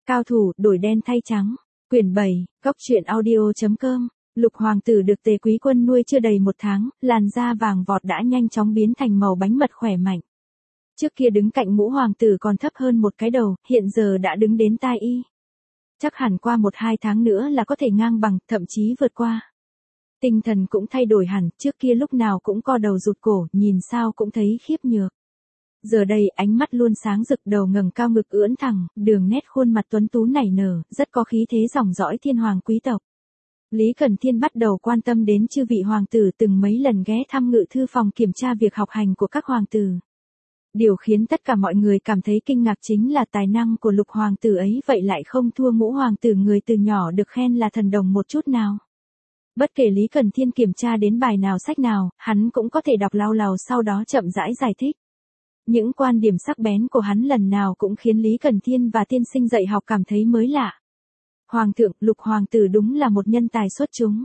Cao thủ, đổi đen thay trắng. Quyển 7, góc truyện audio.com. Lục hoàng tử được Tề Quý Quân nuôi chưa đầy 1 tháng, làn da vàng vọt đã nhanh chóng biến thành màu bánh mật khỏe mạnh. Trước kia đứng cạnh Ngũ hoàng tử còn thấp hơn một cái đầu, hiện giờ đã đứng đến tai y. Chắc hẳn qua 1-2 tháng nữa là có thể ngang bằng, thậm chí vượt qua. Tinh thần cũng thay đổi hẳn, trước kia lúc nào cũng co đầu rụt cổ, nhìn sao cũng thấy khiếp nhược. Giờ đây ánh mắt luôn sáng rực, đầu ngẩng cao, ngực ưỡn thẳng, đường nét khuôn mặt tuấn tú nảy nở, rất có khí thế dòng dõi thiên hoàng quý tộc. Lý Cẩn Thiên bắt đầu quan tâm đến chư vị hoàng tử, từng mấy lần ghé thăm ngự thư phòng kiểm tra việc học hành của các hoàng tử. Điều khiến tất cả mọi người cảm thấy kinh ngạc chính là tài năng của Lục hoàng tử ấy vậy lại không thua Ngũ hoàng tử, người từ nhỏ được khen là thần đồng một chút nào. Bất kể Lý Cẩn Thiên kiểm tra đến bài nào sách nào, hắn cũng có thể đọc lao lào, sau đó chậm rãi giải thích. Những quan điểm sắc bén của hắn lần nào cũng khiến Lý Cẩn Thiên và tiên sinh dạy học cảm thấy mới lạ. Hoàng thượng, Lục hoàng tử đúng là một nhân tài xuất chúng.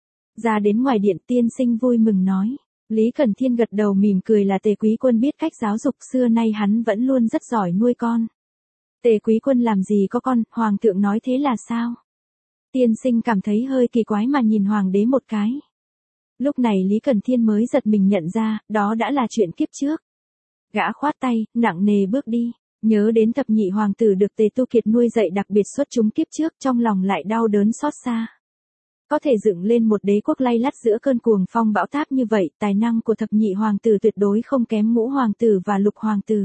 Ra đến ngoài điện, tiên sinh vui mừng nói. Lý Cẩn Thiên gật đầu mỉm cười, là Tề Quý Quân biết cách giáo dục, xưa nay hắn vẫn luôn rất giỏi nuôi con. Tề Quý Quân làm gì có con, hoàng thượng nói thế là sao? Tiên sinh cảm thấy hơi kỳ quái mà nhìn hoàng đế một cái. Lúc này Lý Cẩn Thiên mới giật mình nhận ra, đó đã là chuyện kiếp trước. Gã khoát tay, nặng nề bước đi, nhớ đến thập nhị hoàng tử được Tề Tu Kiệt nuôi dạy đặc biệt xuất chúng kiếp trước, trong lòng lại đau đớn xót xa. Có thể dựng lên một đế quốc lay lắt giữa cơn cuồng phong bão táp như vậy, tài năng của thập nhị hoàng tử tuyệt đối không kém Ngũ hoàng tử và Lục hoàng tử.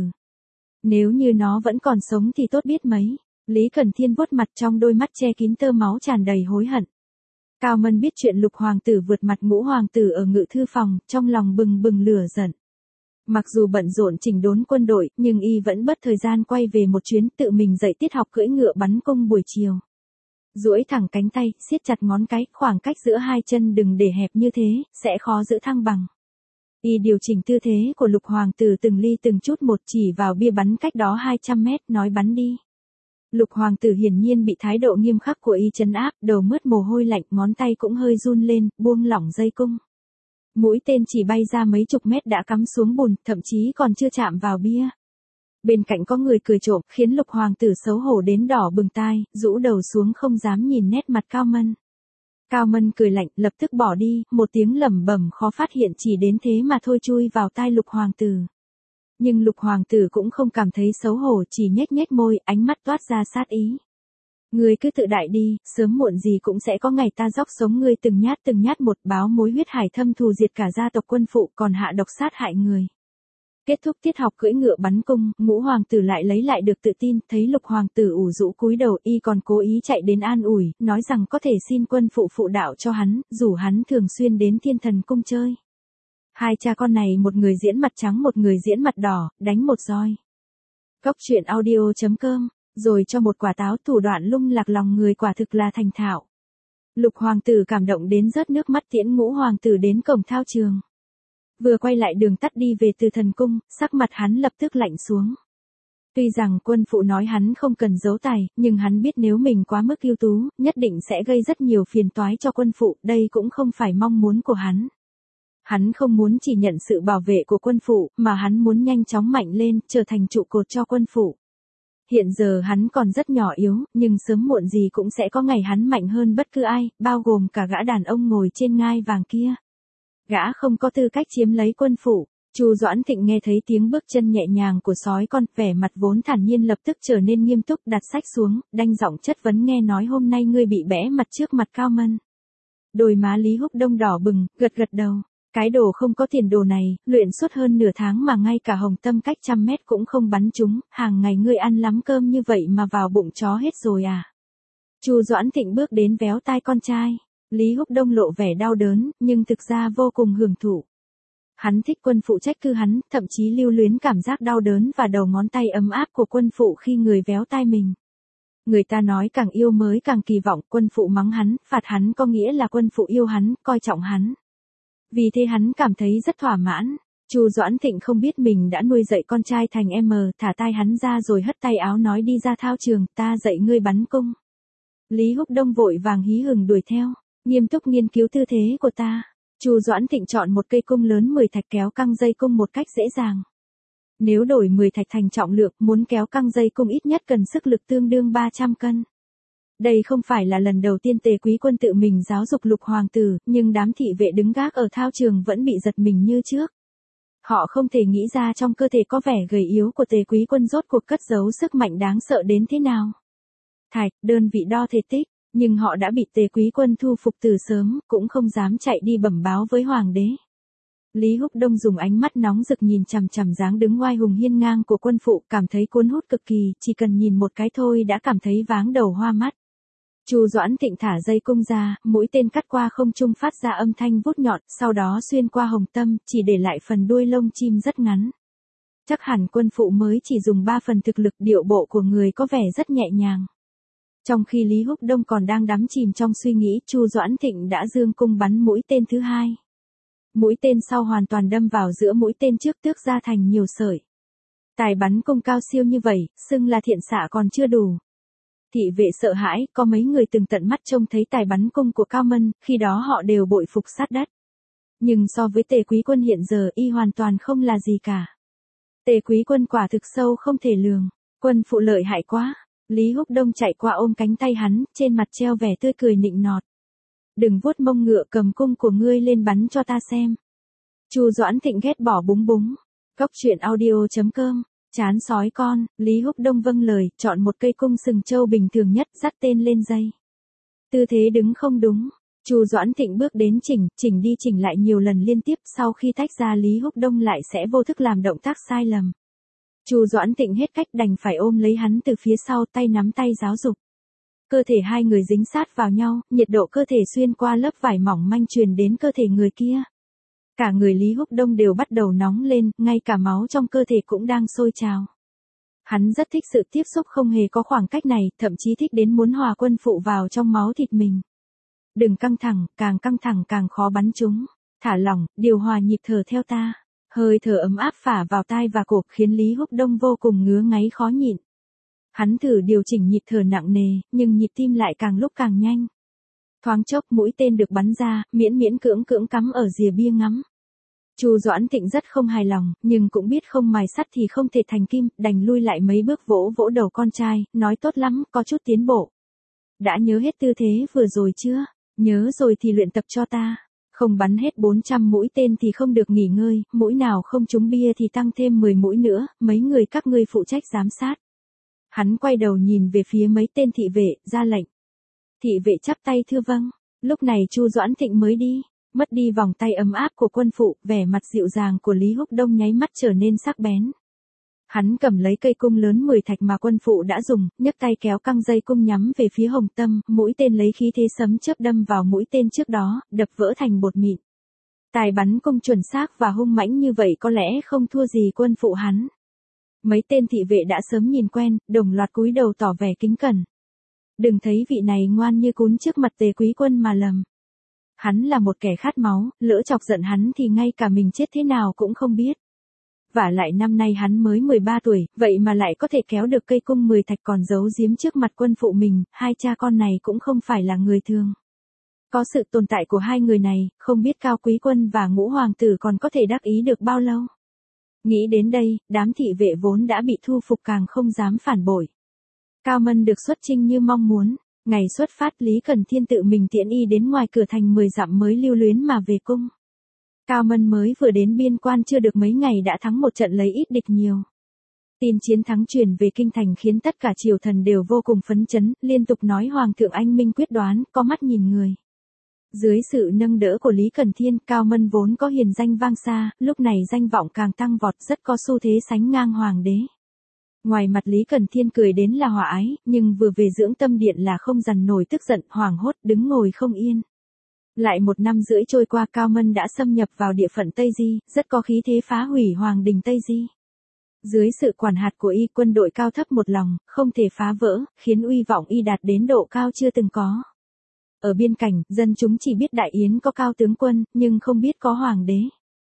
Nếu như nó vẫn còn sống thì tốt biết mấy. Lý Cẩn Thiên vuốt mặt, trong đôi mắt che kín tơ máu tràn đầy hối hận. Cao Mân biết chuyện Lục hoàng tử vượt mặt Ngũ hoàng tử ở ngự thư phòng, trong lòng bừng bừng lửa giận. Mặc dù bận rộn chỉnh đốn quân đội, nhưng y vẫn bớt thời gian quay về một chuyến, tự mình dạy tiết học cưỡi ngựa bắn cung buổi chiều. Duỗi thẳng cánh tay, siết chặt ngón cái, khoảng cách giữa hai chân đừng để hẹp như thế, sẽ khó giữ thăng bằng. Y điều chỉnh tư thế của Lục hoàng tử từng ly từng chút một, chỉ vào bia bắn cách đó 200 mét, nói bắn đi. Lục hoàng tử hiển nhiên bị thái độ nghiêm khắc của y trấn áp, đầu mướt mồ hôi lạnh, ngón tay cũng hơi run lên, buông lỏng dây cung. Mũi tên chỉ bay ra mấy chục mét đã cắm xuống bùn, thậm chí còn chưa chạm vào bia. Bên cạnh có người cười trộm, khiến Lục hoàng tử xấu hổ đến đỏ bừng tai, rũ đầu xuống không dám nhìn nét mặt Cao Mân. Cao Mân cười lạnh, lập tức bỏ đi, một tiếng lẩm bẩm khó phát hiện chỉ đến thế mà thôi chui vào tai Lục hoàng tử. Nhưng Lục hoàng tử cũng không cảm thấy xấu hổ, chỉ nhếch nhếch môi, ánh mắt toát ra sát ý. Ngươi cứ tự đại đi, sớm muộn gì cũng sẽ có ngày ta róc sống ngươi từng nhát một, báo mối huyết hải thâm thù diệt cả gia tộc Quân Phụ, còn hạ độc sát hại người. Kết thúc tiết học cưỡi ngựa bắn cung, Ngũ hoàng tử lại lấy lại được tự tin, thấy Lục hoàng tử ủ rũ cúi đầu, y còn cố ý chạy đến an ủi, nói rằng có thể xin Quân Phụ phụ đạo cho hắn, rủ hắn thường xuyên đến Thiên Thần cung chơi. Hai cha con này, một người diễn mặt trắng một người diễn mặt đỏ, đánh một roi. Góc truyện audio.com. Rồi cho một quả táo, thủ đoạn lung lạc lòng người quả thực là thành thạo. Lục hoàng tử cảm động đến rớt nước mắt tiễn Ngũ hoàng tử đến cổng thao trường. Vừa quay lại đường tắt đi về từ thần cung, sắc mặt hắn lập tức lạnh xuống. Tuy rằng Quân Phụ nói hắn không cần giấu tài, nhưng hắn biết nếu mình quá mức ưu tú, nhất định sẽ gây rất nhiều phiền toái cho Quân Phụ, đây cũng không phải mong muốn của hắn. Hắn không muốn chỉ nhận sự bảo vệ của Quân Phụ, mà hắn muốn nhanh chóng mạnh lên, trở thành trụ cột cho Quân Phụ. Hiện giờ hắn còn rất nhỏ yếu, nhưng sớm muộn gì cũng sẽ có ngày hắn mạnh hơn bất cứ ai, bao gồm cả gã đàn ông ngồi trên ngai vàng kia. Gã không có tư cách chiếm lấy Quân Phụ. Chu Doãn Thịnh nghe thấy tiếng bước chân nhẹ nhàng của sói con, vẻ mặt vốn thản nhiên lập tức trở nên nghiêm túc, đặt sách xuống, đanh giọng chất vấn, nghe nói hôm nay ngươi bị bẽ mặt trước mặt Cao Mân. Đôi má Lý Húc Đông đỏ bừng, gật đầu. Cái đồ không có tiền đồ này, luyện suốt hơn nửa tháng mà ngay cả hồng tâm cách 100 mét cũng không bắn trúng, hàng ngày ngươi ăn lắm cơm như vậy mà vào bụng chó hết rồi à? Chu Doãn Thịnh bước đến véo tai con trai. Lý Húc Đông lộ vẻ đau đớn, nhưng thực ra vô cùng hưởng thụ. Hắn thích Quân Phụ trách cứ hắn, thậm chí lưu luyến cảm giác đau đớn và đầu ngón tay ấm áp của Quân Phụ khi người véo tai mình. Người ta nói càng yêu mới càng kỳ vọng, Quân Phụ mắng hắn, phạt hắn có nghĩa là Quân Phụ yêu hắn, coi trọng hắn. Vì thế hắn cảm thấy rất thỏa mãn. Chu Doãn Thịnh không biết mình đã nuôi dạy con trai thành thả tai hắn ra rồi hất tay áo nói đi ra thao trường, ta dạy ngươi bắn cung. Lý Húc Đông vội vàng hí hửng đuổi theo, nghiêm túc nghiên cứu tư thế của ta. Chu Doãn Thịnh chọn một cây cung lớn 10 thạch kéo căng dây cung một cách dễ dàng. Nếu đổi 10 thạch thành trọng lượng, muốn kéo căng dây cung ít nhất cần sức lực tương đương 300 cân. Đây không phải là lần đầu tiên Tề Quý Quân tự mình giáo dục Lục hoàng tử, nhưng đám thị vệ đứng gác ở thao trường vẫn bị giật mình như trước. Họ không thể nghĩ ra trong cơ thể có vẻ gầy yếu của Tề Quý Quân rốt cuộc cất giấu sức mạnh đáng sợ đến thế nào. Thạch, đơn vị đo thể tích, nhưng họ đã bị Tề Quý Quân thu phục từ sớm, cũng không dám chạy đi bẩm báo với hoàng đế. Lý Húc Đông dùng ánh mắt nóng rực nhìn chằm chằm dáng đứng oai hùng hiên ngang của quân phụ, cảm thấy cuốn hút cực kỳ, chỉ cần nhìn một cái thôi đã cảm thấy váng đầu hoa mắt. Chu Doãn Thịnh thả dây cung ra, mũi tên cắt qua không trung phát ra âm thanh vút nhọn, sau đó xuyên qua hồng tâm, chỉ để lại phần đuôi lông chim rất ngắn. Chắc hẳn quân phụ mới chỉ dùng 3 phần thực lực, điệu bộ của người có vẻ rất nhẹ nhàng. Trong khi Lý Húc Đông còn đang đắm chìm trong suy nghĩ, Chu Doãn Thịnh đã giương cung bắn mũi tên thứ hai. Mũi tên sau hoàn toàn đâm vào giữa mũi tên trước, tước ra thành nhiều sợi. Tài bắn cung cao siêu như vậy, xưng là thiện xạ còn chưa đủ. Thị vệ sợ hãi, có mấy người từng tận mắt trông thấy tài bắn cung của Cao Mân, khi đó họ đều bội phục sát đất. Nhưng so với Tề Quý Quân hiện giờ, y hoàn toàn không là gì cả. Tề Quý Quân quả thực sâu không thể lường, quân phụ lợi hại quá. Lý Húc Đông chạy qua ôm cánh tay hắn, trên mặt treo vẻ tươi cười nịnh nọt. Đừng vuốt mông ngựa, cầm cung của ngươi lên bắn cho ta xem. Chu Doãn Thịnh ghét bỏ búng búng. Cốc truyện audio.com, chán sói con. Lý Húc Đông vâng lời, chọn một cây cung sừng trâu bình thường nhất, dắt tên lên dây. Tư thế đứng không đúng. Chu Doãn Thịnh bước đến chỉnh đi chỉnh lại nhiều lần liên tiếp, sau khi tách ra Lý Húc Đông lại sẽ vô thức làm động tác sai lầm. Chu Doãn Thịnh hết cách đành phải ôm lấy hắn từ phía sau, tay nắm tay giáo dục. Cơ thể hai người dính sát vào nhau, nhiệt độ cơ thể xuyên qua lớp vải mỏng manh truyền đến cơ thể người kia. Cả người Lý Húc Đông đều bắt đầu nóng lên, ngay cả máu trong cơ thể cũng đang sôi trào. Hắn rất thích sự tiếp xúc không hề có khoảng cách này, thậm chí thích đến muốn hòa quân phụ vào trong máu thịt mình. Đừng căng thẳng càng khó bắn chúng. Thả lỏng, điều hòa nhịp thở theo ta. Hơi thở ấm áp phả vào tai và cổ, khiến Lý Húc Đông vô cùng ngứa ngáy khó nhịn. Hắn thử điều chỉnh nhịp thở nặng nề, nhưng nhịp tim lại càng lúc càng nhanh. Thoáng chốc mũi tên được bắn ra, miễn cưỡng cắm ở rìa bia ngắm. Chu Doãn Thịnh rất không hài lòng, nhưng cũng biết không mài sắt thì không thể thành kim, đành lui lại mấy bước vỗ vỗ đầu con trai, nói tốt lắm, có chút tiến bộ. Đã nhớ hết tư thế vừa rồi chưa? Nhớ rồi thì luyện tập cho ta. Không bắn hết 400 mũi tên thì không được nghỉ ngơi, mũi nào không trúng bia thì tăng thêm 10 mũi nữa, mấy người các ngươi phụ trách giám sát. Hắn quay đầu nhìn về phía mấy tên thị vệ, ra lệnh. Thị vệ chắp tay thưa vâng. Lúc này Chu Doãn Thịnh mới đi, mất đi vòng tay ấm áp của quân phụ, vẻ mặt dịu dàng của Lý Húc Đông nháy mắt trở nên sắc bén. Hắn cầm lấy cây cung lớn 10 thạch mà quân phụ đã dùng, nhấc tay kéo căng dây cung nhắm về phía hồng tâm, mũi tên lấy khí thế sấm chớp đâm vào mũi tên trước đó, đập vỡ thành bột mịn. Tài bắn cung chuẩn xác và hung mãnh như vậy có lẽ không thua gì quân phụ hắn. Mấy tên thị vệ đã sớm nhìn quen, đồng loạt cúi đầu tỏ vẻ kính cẩn. Đừng thấy vị này ngoan như cún trước mặt Tề Quý Quân mà lầm. Hắn là một kẻ khát máu, lỡ chọc giận hắn thì ngay cả mình chết thế nào cũng không biết. Vả lại năm nay hắn mới 13 tuổi, vậy mà lại có thể kéo được cây cung 10 thạch còn giấu giếm trước mặt quân phụ mình, hai cha con này cũng không phải là người thường. Có sự tồn tại của hai người này, không biết Cao Quý Quân và Ngũ Hoàng tử còn có thể đắc ý được bao lâu. Nghĩ đến đây, đám thị vệ vốn đã bị thu phục càng không dám phản bội. Cao Mân được xuất chinh như mong muốn, ngày xuất phát Lý Cần Thiên tự mình tiễn y đến ngoài cửa thành 10 dặm mới lưu luyến mà về cung. Cao Mân mới vừa đến biên quan chưa được mấy ngày đã thắng một trận lấy ít địch nhiều. Tin chiến thắng truyền về kinh thành khiến tất cả triều thần đều vô cùng phấn chấn, liên tục nói Hoàng thượng anh minh quyết đoán, có mắt nhìn người. Dưới sự nâng đỡ của Lý Cần Thiên, Cao Mân vốn có hiền danh vang xa, lúc này danh vọng càng tăng vọt, rất có xu thế sánh ngang hoàng đế. Ngoài mặt Lý Cần Thiên cười đến là hòa ái, nhưng vừa về dưỡng tâm điện là không dằn nổi tức giận, hoảng hốt, đứng ngồi không yên. Lại 1 năm rưỡi trôi qua, Cao Mân đã xâm nhập vào địa phận Tây Di, rất có khí thế phá hủy hoàng đình Tây Di. Dưới sự quản hạt của y, quân đội cao thấp một lòng, không thể phá vỡ, khiến uy vọng y đạt đến độ cao chưa từng có. Ở biên cảnh, dân chúng chỉ biết Đại Yến có Cao tướng quân, nhưng không biết có hoàng đế.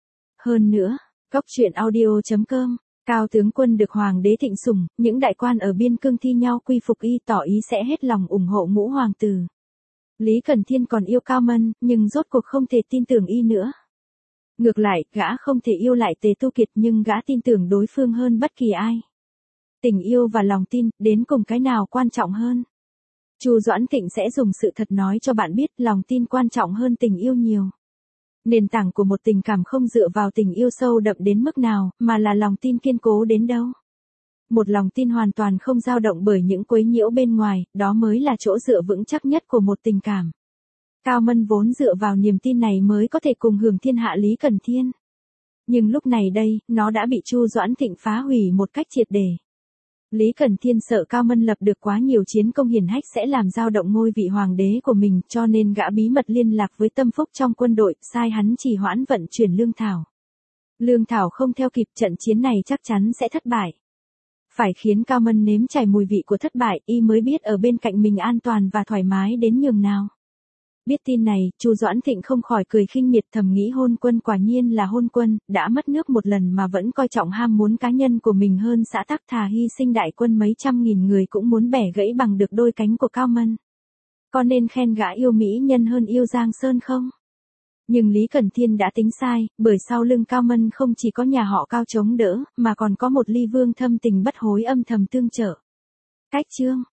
Hơn nữa, Cốc truyện audio.com, Cao tướng quân được hoàng đế thịnh sủng, những đại quan ở biên cương thi nhau quy phục y, tỏ ý sẽ hết lòng ủng hộ Ngũ Hoàng tử. Lý Cần Thiên còn yêu Cao Mân, nhưng rốt cuộc không thể tin tưởng y nữa. Ngược lại, gã không thể yêu lại Tề Tu Kiệt nhưng gã tin tưởng đối phương hơn bất kỳ ai. Tình yêu và lòng tin, đến cùng cái nào quan trọng hơn? Chu Doãn Thịnh sẽ dùng sự thật nói cho bạn biết lòng tin quan trọng hơn tình yêu nhiều. Nền tảng của một tình cảm không dựa vào tình yêu sâu đậm đến mức nào, mà là lòng tin kiên cố đến đâu. Một lòng tin hoàn toàn không dao động bởi những quấy nhiễu bên ngoài, đó mới là chỗ dựa vững chắc nhất của một tình cảm. Cao Mân vốn dựa vào niềm tin này mới có thể cùng hưởng thiên hạ Lý Cẩn Thiên. Nhưng lúc này đây, nó đã bị Chu Doãn Thịnh phá hủy một cách triệt để. Lý Cẩn Thiên sợ Cao Mân lập được quá nhiều chiến công hiển hách sẽ làm dao động ngôi vị hoàng đế của mình, cho nên gã bí mật liên lạc với Tâm Phúc trong quân đội, sai hắn trì hoãn vận chuyển lương thảo. Lương thảo không theo kịp, trận chiến này chắc chắn sẽ thất bại. Phải khiến Cao Mân nếm trải mùi vị của thất bại, y mới biết ở bên cạnh mình an toàn và thoải mái đến nhường nào. Biết tin này, Chu Doãn Thịnh không khỏi cười khinh miệt, thầm nghĩ Hôn Quân quả nhiên là Hôn Quân, đã mất nước một lần mà vẫn coi trọng ham muốn cá nhân của mình hơn xã tắc, thà hy sinh đại quân mấy trăm nghìn người cũng muốn bẻ gãy bằng được đôi cánh của Cao Mân. Có nên khen gã yêu mỹ nhân hơn yêu Giang Sơn không? Nhưng Lý Cẩn Thiên đã tính sai, bởi sau lưng Cao Mân không chỉ có nhà họ Cao chống đỡ, mà còn có một Ly Vương thâm tình bất hối âm thầm tương trợ. Cách chương